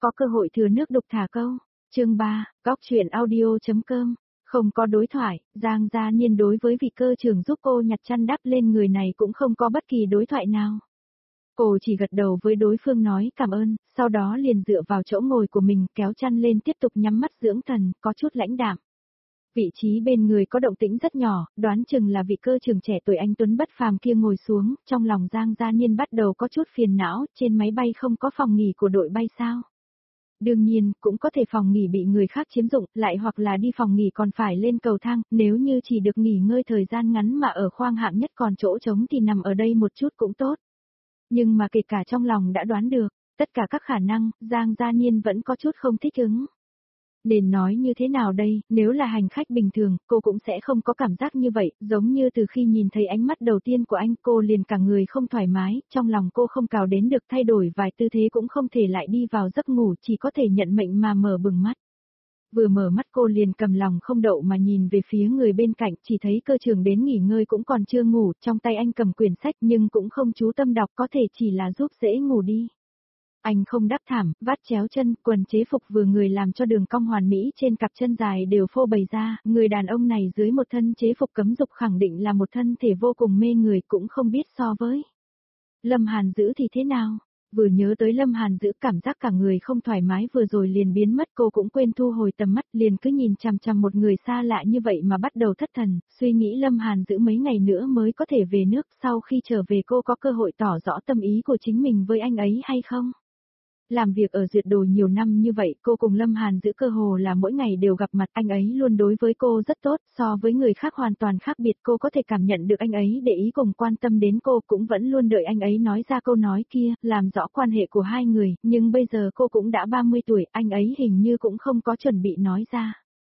có cơ hội thừa nước đục thả câu. Chương 3, góc chuyện audio.com. Không có đối thoại, Giang Gia Niên đối với vị cơ trưởng giúp cô nhặt chăn đắp lên người này cũng không có bất kỳ đối thoại nào. Cô chỉ gật đầu với đối phương nói cảm ơn, sau đó liền dựa vào chỗ ngồi của mình kéo chăn lên tiếp tục nhắm mắt dưỡng thần, có chút lãnh đạm. Vị trí bên người có động tĩnh rất nhỏ, đoán chừng là vị cơ trưởng trẻ tuổi anh tuấn bất phàm kia ngồi xuống, trong lòng Giang Gia Niên bắt đầu có chút phiền não, trên máy bay không có phòng nghỉ của đội bay sao? Đương nhiên, cũng có thể phòng nghỉ bị người khác chiếm dụng, lại hoặc là đi phòng nghỉ còn phải lên cầu thang, nếu như chỉ được nghỉ ngơi thời gian ngắn mà ở khoang hạng nhất còn chỗ trống thì nằm ở đây một chút cũng tốt. Nhưng mà kể cả trong lòng đã đoán được, tất cả các khả năng, Giang Gia Niên vẫn có chút không thích ứng. Nên nói như thế nào đây, nếu là hành khách bình thường, cô cũng sẽ không có cảm giác như vậy, giống như từ khi nhìn thấy ánh mắt đầu tiên của anh cô liền cả người không thoải mái, trong lòng cô không cào đến được thay đổi vài tư thế cũng không thể lại đi vào giấc ngủ, chỉ có thể nhận mệnh mà mở bừng mắt. Vừa mở mắt cô liền cầm lòng không đậu mà nhìn về phía người bên cạnh, chỉ thấy cơ trưởng đến nghỉ ngơi cũng còn chưa ngủ, trong tay anh cầm quyển sách nhưng cũng không chú tâm đọc, có thể chỉ là giúp dễ ngủ đi. Anh không đắp thảm, vắt chéo chân, quần chế phục vừa người làm cho đường cong hoàn mỹ trên cặp chân dài đều phô bày ra, người đàn ông này dưới một thân chế phục cấm dục khẳng định là một thân thể vô cùng mê người, cũng không biết so với Lâm Hàn Dữ thì thế nào. Vừa nhớ tới Lâm Hàn Dữ cảm giác cả người không thoải mái vừa rồi liền biến mất, cô cũng quên thu hồi tầm mắt, liền cứ nhìn chằm chằm một người xa lạ như vậy mà bắt đầu thất thần, suy nghĩ Lâm Hàn Dữ mấy ngày nữa mới có thể về nước, sau khi trở về cô có cơ hội tỏ rõ tâm ý của chính mình với anh ấy hay không. Làm việc ở Duyệt Đồ nhiều năm như vậy, cô cùng Lâm Hàn Dữ cơ hồ là mỗi ngày đều gặp mặt, anh ấy luôn đối với cô rất tốt, so với người khác hoàn toàn khác biệt, cô có thể cảm nhận được anh ấy để ý cùng quan tâm đến cô, cũng vẫn luôn đợi anh ấy nói ra câu nói kia, làm rõ quan hệ của hai người, nhưng bây giờ cô cũng đã 30 tuổi, anh ấy hình như cũng không có chuẩn bị nói ra.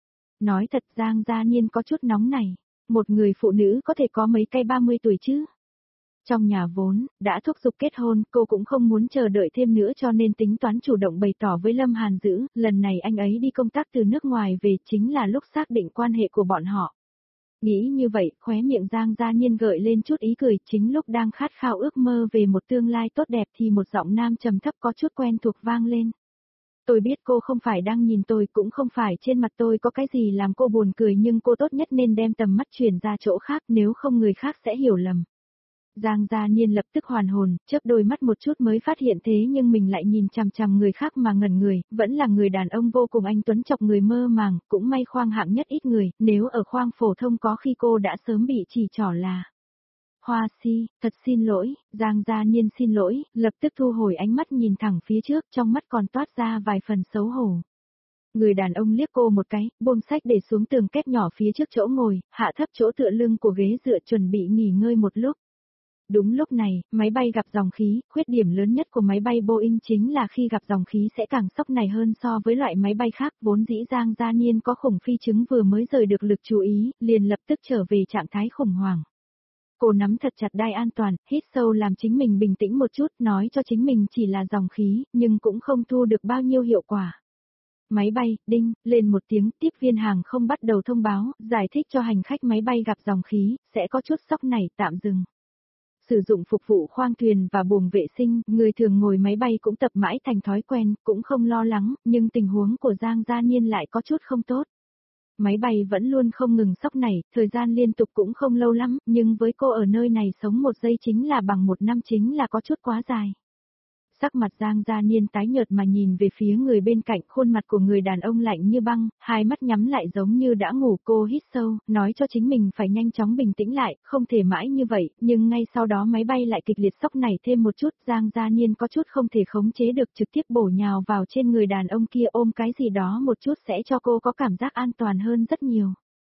Nói thật, Giang Gia Niên có chút nóng này, một người phụ nữ có thể có mấy cây 30 tuổi chứ? Trong nhà vốn, đã thúc giục kết hôn, cô cũng không muốn chờ đợi thêm nữa cho nên tính toán chủ động bày tỏ với Lâm Hàn Dữ, lần này anh ấy đi công tác từ nước ngoài về chính là lúc xác định quan hệ của bọn họ. Nghĩ như vậy, khóe miệng Giang Gia Niên gợi lên chút ý cười, chính lúc đang khát khao ước mơ về một tương lai tốt đẹp thì một giọng nam trầm thấp có chút quen thuộc vang lên. Tôi biết cô không phải đang nhìn tôi, cũng không phải trên mặt tôi có cái gì làm cô buồn cười, nhưng cô tốt nhất nên đem tầm mắt chuyển ra chỗ khác, nếu không người khác sẽ hiểu lầm. Giang Gia Niên lập tức hoàn hồn, chớp đôi mắt một chút mới phát hiện thế nhưng mình lại nhìn chằm chằm người khác mà ngẩn người, vẫn là người đàn ông vô cùng anh tuấn chọc người mơ màng, cũng may khoang hạng nhất ít người, nếu ở khoang phổ thông có khi cô đã sớm bị chỉ trỏ là Hoa Si, thật xin lỗi. Giang Gia Niên xin lỗi, lập tức thu hồi ánh mắt nhìn thẳng phía trước, trong mắt còn toát ra vài phần xấu hổ. Người đàn ông liếc cô một cái, buông sách để xuống tường kép nhỏ phía trước chỗ ngồi, hạ thấp chỗ tựa lưng của ghế dựa chuẩn bị nghỉ ngơi một lúc. Đúng lúc này, máy bay gặp dòng khí, khuyết điểm lớn nhất của máy bay Boeing chính là khi gặp dòng khí sẽ càng sốc này hơn so với loại máy bay khác, vốn dĩ Giang Gia Niên có khủng phi chứng vừa mới rời được lực chú ý, liền lập tức trở về trạng thái khủng hoảng. Cô nắm thật chặt đai an toàn, hít sâu làm chính mình bình tĩnh một chút, nói cho chính mình chỉ là dòng khí, nhưng cũng không thu được bao nhiêu hiệu quả. Máy bay, đinh, lên một tiếng, tiếp viên hàng không bắt đầu thông báo, giải thích cho hành khách máy bay gặp dòng khí, sẽ có chút sốc này, tạm dừng. Sử dụng phục vụ khoang thuyền và buồng vệ sinh, người thường ngồi máy bay cũng tập mãi thành thói quen, cũng không lo lắng, nhưng tình huống của Giang Gia Niên lại có chút không tốt. Máy bay vẫn luôn không ngừng sốc này, thời gian liên tục cũng không lâu lắm, nhưng với cô ở nơi này sống một giây chính là bằng một năm, chính là có chút quá dài. Sắc mặt Giang Gia Niên tái nhợt mà nhìn về phía người bên cạnh, khuôn mặt của người đàn ông lạnh như băng, hai mắt nhắm lại giống như đã ngủ, cô hít sâu, nói cho chính mình phải nhanh chóng bình tĩnh lại, không thể mãi như vậy, nhưng ngay sau đó máy bay lại kịch liệt sốc này thêm một chút, Giang Gia Niên có chút không thể khống chế được, trực tiếp bổ nhào vào trên người đàn ông kia, ôm cái gì đó một chút sẽ cho cô có cảm giác an toàn hơn rất nhiều.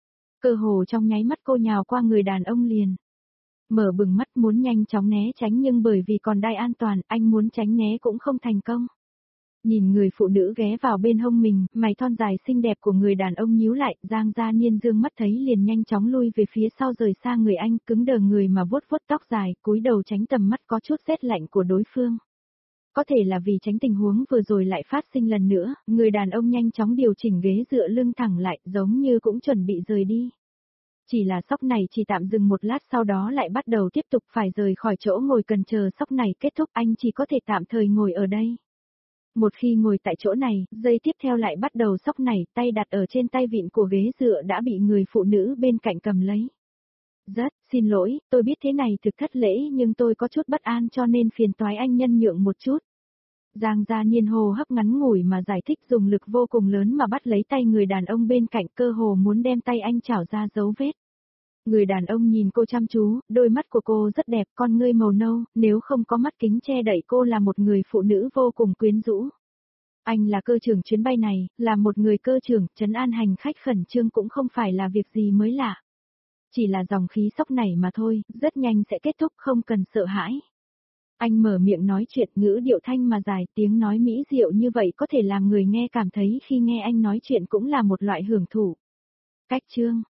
Cơ hồ trong nháy mắt cô nhào qua người đàn ông liền. Mở bừng mắt muốn nhanh chóng né tránh nhưng bởi vì còn đai an toàn, anh muốn tránh né cũng không thành công. Nhìn người phụ nữ ghé vào bên hông mình, mày thon dài xinh đẹp của người đàn ông nhíu lại, Giang Gia Niên dương mắt thấy liền nhanh chóng lui về phía sau rời xa người anh, cứng đờ người mà vuốt vuốt tóc dài, cúi đầu tránh tầm mắt có chút rét lạnh của đối phương. Có thể là vì tránh tình huống vừa rồi lại phát sinh lần nữa, người đàn ông nhanh chóng điều chỉnh ghế dựa lưng thẳng lại, giống như cũng chuẩn bị rời đi. Chỉ là sốc này chỉ tạm dừng một lát sau đó lại bắt đầu tiếp tục, phải rời khỏi chỗ ngồi cần chờ sốc này kết thúc, anh chỉ có thể tạm thời ngồi ở đây. Một khi ngồi tại chỗ này, giây tiếp theo lại bắt đầu sóc nảy, tay đặt ở trên tay vịn của ghế dựa đã bị người phụ nữ bên cạnh cầm lấy. Rất, xin lỗi, tôi biết thế này thực thất lễ nhưng tôi có chút bất an cho nên phiền toái anh nhân nhượng một chút. Giang Gia Nhiên hô hấp ngắn ngủi mà giải thích dùng lực vô cùng lớn mà bắt lấy tay người đàn ông bên cạnh cơ hồ muốn đem tay anh chảo ra dấu vết. Người đàn ông nhìn cô chăm chú, đôi mắt của cô rất đẹp, con ngươi màu nâu, nếu không có mắt kính che đậy cô là một người phụ nữ vô cùng quyến rũ. Anh là cơ trưởng chuyến bay này, là một người cơ trưởng, trấn an hành khách khẩn trương cũng không phải là việc gì mới lạ. Chỉ là dòng khí sốc này mà thôi, rất nhanh sẽ kết thúc không cần sợ hãi. Anh mở miệng nói chuyện ngữ điệu thanh mà dài, tiếng nói mỹ diệu như vậy có thể làm người nghe cảm thấy khi nghe anh nói chuyện cũng là một loại hưởng thụ. Cách chương